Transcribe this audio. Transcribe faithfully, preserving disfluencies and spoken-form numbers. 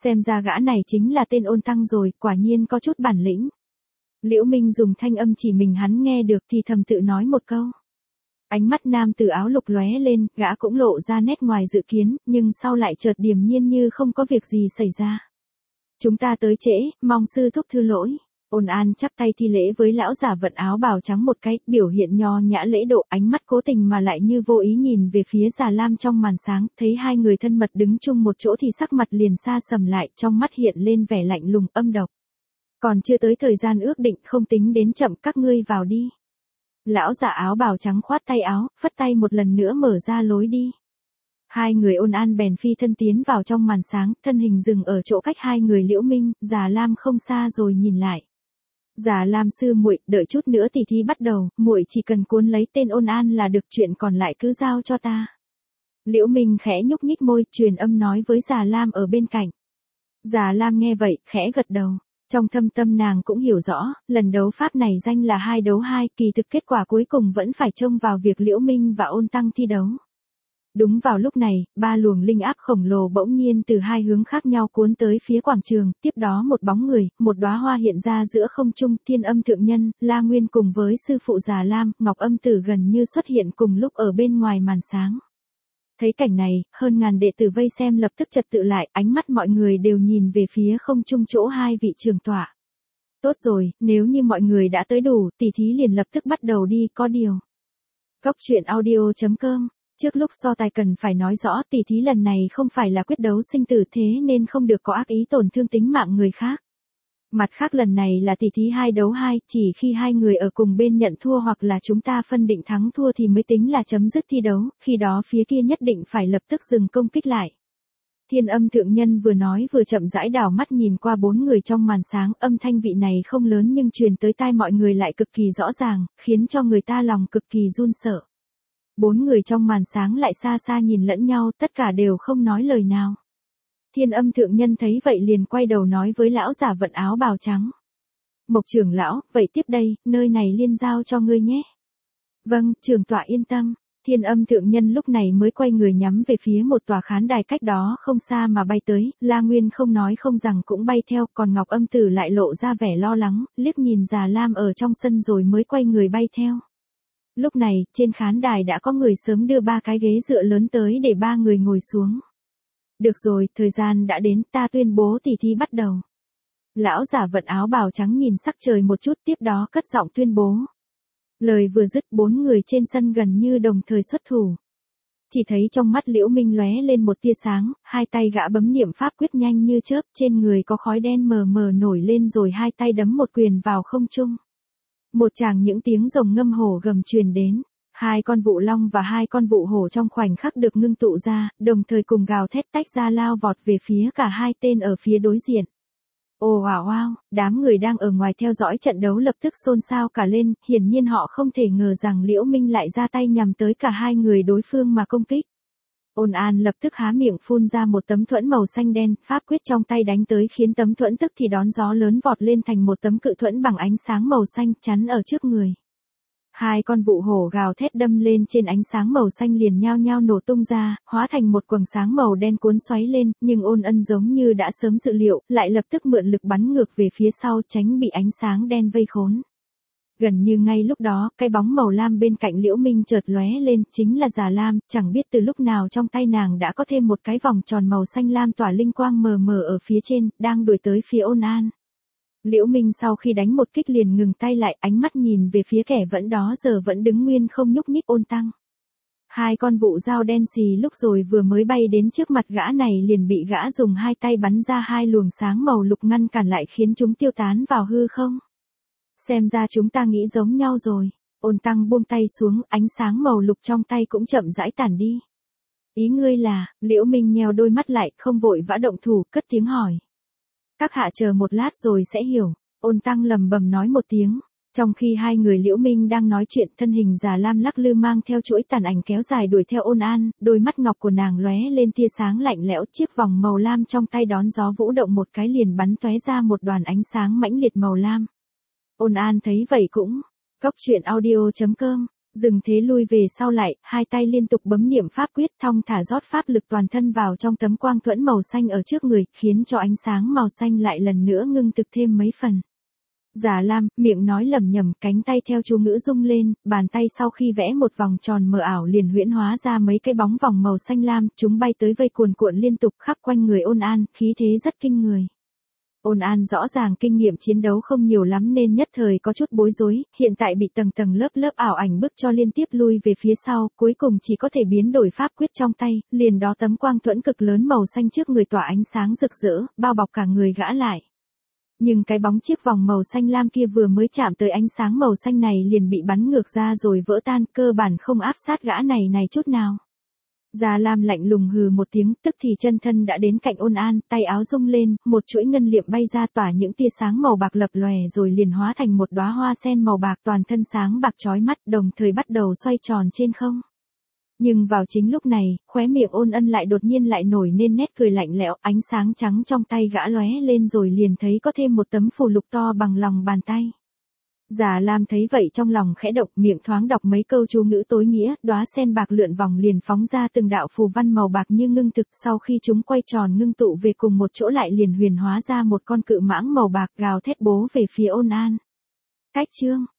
Xem ra gã này chính là tên Ôn Tăng rồi, quả nhiên có chút bản lĩnh. Liễu Minh dùng thanh âm chỉ mình hắn nghe được thì thầm tự nói một câu. Ánh mắt nam tử áo lục lóe lên, gã cũng lộ ra nét ngoài dự kiến, nhưng sau lại chợt điềm nhiên như không có việc gì xảy ra. Chúng ta tới trễ, mong sư thúc thư lỗi. Ôn An chắp tay thi lễ với lão giả vận áo bào trắng một cái, biểu hiện nho nhã lễ độ, ánh mắt cố tình mà lại như vô ý nhìn về phía Già Lam trong màn sáng, thấy hai người thân mật đứng chung một chỗ thì sắc mặt liền xa sầm lại, trong mắt hiện lên vẻ lạnh lùng âm độc. Còn chưa tới thời gian ước định, không tính đến chậm, các ngươi vào đi. Lão giả áo bào trắng khoát tay áo, phất tay một lần nữa mở ra lối đi. Hai người Ôn An bèn phi thân tiến vào trong màn sáng, thân hình dừng ở chỗ cách hai người Liễu Minh, Già Lam không xa rồi nhìn lại. Già Lam sư muội, đợi chút nữa tỷ thí bắt đầu, muội chỉ cần cuốn lấy tên Ôn An là được, chuyện còn lại cứ giao cho ta. Liễu Minh khẽ nhúc nhích môi, truyền âm nói với Già Lam ở bên cạnh. Già Lam nghe vậy, khẽ gật đầu. Trong thâm tâm nàng cũng hiểu rõ, lần đấu pháp này danh là hai đấu hai, kỳ thực kết quả cuối cùng vẫn phải trông vào việc Liễu Minh và Ôn Tăng thi đấu. Đúng vào lúc này, ba luồng linh áp khổng lồ bỗng nhiên từ hai hướng khác nhau cuốn tới phía quảng trường, tiếp đó một bóng người, một đóa hoa hiện ra giữa không trung, Thiên Âm thượng nhân, La Nguyên cùng với sư phụ Già Lam, Ngọc Âm tử gần như xuất hiện cùng lúc ở bên ngoài màn sáng. Thấy cảnh này, hơn ngàn đệ tử vây xem lập tức trật tự lại, ánh mắt mọi người đều nhìn về phía không trung chỗ hai vị trưởng tọa. Tốt rồi, nếu như mọi người đã tới đủ, tỷ thí liền lập tức bắt đầu đi, có điều. Góc truyện audio chấm com. Trước lúc so tài cần phải nói rõ tỷ thí lần này không phải là quyết đấu sinh tử, thế nên không được có ác ý tổn thương tính mạng người khác. Mặt khác lần này là tỷ thí hai đấu hai, chỉ khi hai người ở cùng bên nhận thua hoặc là chúng ta phân định thắng thua thì mới tính là chấm dứt thi đấu, khi đó phía kia nhất định phải lập tức dừng công kích lại. Thiên Âm thượng nhân vừa nói vừa chậm rãi đảo mắt nhìn qua bốn người trong màn sáng, âm thanh vị này không lớn nhưng truyền tới tai mọi người lại cực kỳ rõ ràng, khiến cho người ta lòng cực kỳ run sợ. Bốn người trong màn sáng lại xa xa nhìn lẫn nhau, tất cả đều không nói lời nào. Thiên Âm thượng nhân thấy vậy liền quay đầu nói với lão giả vận áo bào trắng. Mộc trưởng lão, vậy tiếp đây, nơi này liên giao cho ngươi nhé. Vâng, trưởng tọa yên tâm. Thiên Âm thượng nhân lúc này mới quay người nhắm về phía một tòa khán đài cách đó không xa mà bay tới, La Nguyên không nói không rằng cũng bay theo, còn Ngọc Âm tử lại lộ ra vẻ lo lắng, liếc nhìn Già Lam ở trong sân rồi mới quay người bay theo. Lúc này, trên khán đài đã có người sớm đưa ba cái ghế dựa lớn tới để ba người ngồi xuống. Được rồi, thời gian đã đến, ta tuyên bố tỷ thí bắt đầu. Lão giả vận áo bào trắng nhìn sắc trời một chút, tiếp đó cất giọng tuyên bố. Lời vừa dứt, bốn người trên sân gần như đồng thời xuất thủ. Chỉ thấy trong mắt Liễu Minh lóe lên một tia sáng, hai tay gã bấm niệm pháp quyết nhanh như chớp, trên người có khói đen mờ mờ nổi lên rồi hai tay đấm một quyền vào không trung. Một tràng những tiếng rồng ngâm hổ gầm truyền đến, hai con vụ long và hai con vụ hổ trong khoảnh khắc được ngưng tụ ra, đồng thời cùng gào thét tách ra lao vọt về phía cả hai tên ở phía đối diện. Ồ wow wow, đám người đang ở ngoài theo dõi trận đấu lập tức xôn xao cả lên, hiển nhiên họ không thể ngờ rằng Liễu Minh lại ra tay nhằm tới cả hai người đối phương mà công kích. Ôn An lập tức há miệng phun ra một tấm thuẫn màu xanh đen, pháp quyết trong tay đánh tới khiến tấm thuẫn tức thì đón gió lớn vọt lên thành một tấm cự thuẫn bằng ánh sáng màu xanh chắn ở trước người. Hai con vụ hổ gào thét đâm lên trên ánh sáng màu xanh liền nhao nhao nổ tung ra, hóa thành một quầng sáng màu đen cuốn xoáy lên, nhưng Ôn Ân giống như đã sớm dự liệu, lại lập tức mượn lực bắn ngược về phía sau tránh bị ánh sáng đen vây khốn. Gần như ngay lúc đó, cái bóng màu lam bên cạnh Liễu Minh chợt lóe lên, chính là Già Lam, chẳng biết từ lúc nào trong tay nàng đã có thêm một cái vòng tròn màu xanh lam tỏa linh quang mờ mờ ở phía trên, đang đuổi tới phía Ôn An. Liễu Minh sau khi đánh một kích liền ngừng tay lại, ánh mắt nhìn về phía kẻ vẫn đó giờ vẫn đứng nguyên không nhúc nhích Ôn Tăng. Hai con vụ dao đen xì lúc rồi vừa mới bay đến trước mặt gã này liền bị gã dùng hai tay bắn ra hai luồng sáng màu lục ngăn cản lại khiến chúng tiêu tán vào hư không. Xem ra chúng ta nghĩ giống nhau rồi. Ôn Tăng buông tay xuống, ánh sáng màu lục trong tay cũng chậm rãi tản đi. Ý ngươi là, Liễu Minh nheo đôi mắt lại, không vội vã động thủ, cất tiếng hỏi. Các hạ chờ một lát rồi sẽ hiểu. Ôn Tăng lầm bầm nói một tiếng. Trong khi hai người Liễu Minh đang nói chuyện, thân hình Già Lam lắc lư mang theo chuỗi tàn ảnh kéo dài đuổi theo Ôn An, đôi mắt ngọc của nàng lóe lên tia sáng lạnh lẽo, chiếc vòng màu lam trong tay đón gió vũ động một cái liền bắn tóe ra một đoàn ánh sáng mãnh liệt màu lam. Ôn An thấy vậy cũng, góc truyện audio chấm com Dừng thế lui về sau lại, hai tay liên tục bấm niệm pháp quyết thong thả rót pháp lực toàn thân vào trong tấm quang thuẫn màu xanh ở trước người, khiến cho ánh sáng màu xanh lại lần nữa ngưng thực thêm mấy phần. Già Lam, miệng nói lẩm nhẩm, cánh tay theo chú ngữ rung lên, bàn tay sau khi vẽ một vòng tròn mờ ảo liền huyễn hóa ra mấy cái bóng vòng màu xanh lam, chúng bay tới vây cuồn cuộn liên tục khắp quanh người Ôn An, khí thế rất kinh người. Ôn An rõ ràng kinh nghiệm chiến đấu không nhiều lắm nên nhất thời có chút bối rối, hiện tại bị tầng tầng lớp lớp ảo ảnh bức cho liên tiếp lui về phía sau, cuối cùng chỉ có thể biến đổi pháp quyết trong tay, liền đó tấm quang thuẫn cực lớn màu xanh trước người tỏa ánh sáng rực rỡ, bao bọc cả người gã lại. Nhưng cái bóng chiếc vòng màu xanh lam kia vừa mới chạm tới ánh sáng màu xanh này liền bị bắn ngược ra rồi vỡ tan, cơ bản không áp sát gã này này chút nào. Già Lam lạnh lùng hừ một tiếng, tức thì chân thân đã đến cạnh Ôn An, tay áo rung lên, một chuỗi ngân liệm bay ra tỏa những tia sáng màu bạc lập lòe rồi liền hóa thành một đóa hoa sen màu bạc, toàn thân sáng bạc chói mắt, đồng thời bắt đầu xoay tròn trên không. Nhưng vào chính lúc này, khóe miệng Ôn Ân lại đột nhiên lại nổi nên nét cười lạnh lẽo, ánh sáng trắng trong tay gã lóe lên rồi liền thấy có thêm một tấm phù lục to bằng lòng bàn tay. Già Lam thấy vậy trong lòng khẽ động, miệng thoáng đọc mấy câu chú ngữ tối nghĩa, đóa sen bạc lượn vòng liền phóng ra từng đạo phù văn màu bạc như ngưng thực, sau khi chúng quay tròn ngưng tụ về cùng một chỗ lại liền huyền hóa ra một con cự mãng màu bạc gào thét bố về phía Ôn An. Cách chương